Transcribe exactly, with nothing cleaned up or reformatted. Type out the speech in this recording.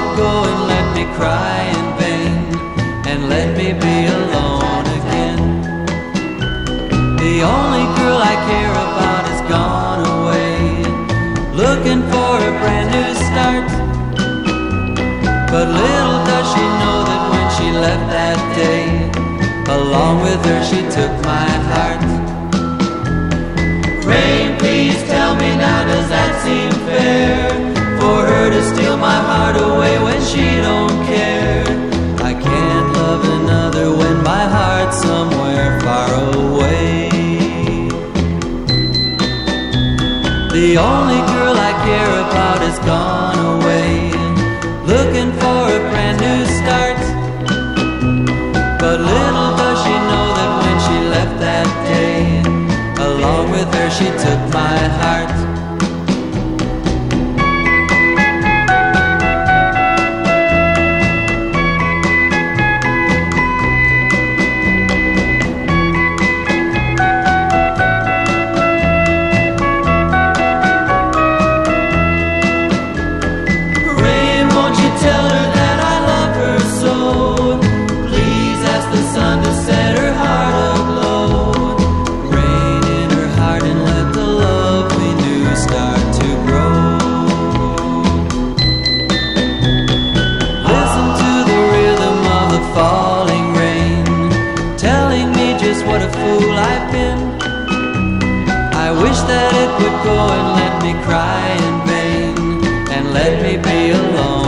would go and let me cry in vain, and let me be alone again. The only girl I care about has gone away, looking for a brand new start. But little does she know that when she left that day, along with her she took my heart. Rain, please tell me now, does that seem fair? For her to steal my heart away when she don't care. I can't love another when my heart's somewhere far away. The only girl I care about has gone away, looking for a brand new start. But little does she know that when she left that day, along with her she took my heart. What a fool I've been. I wish that it would go and let me cry in vain, and let me be alone.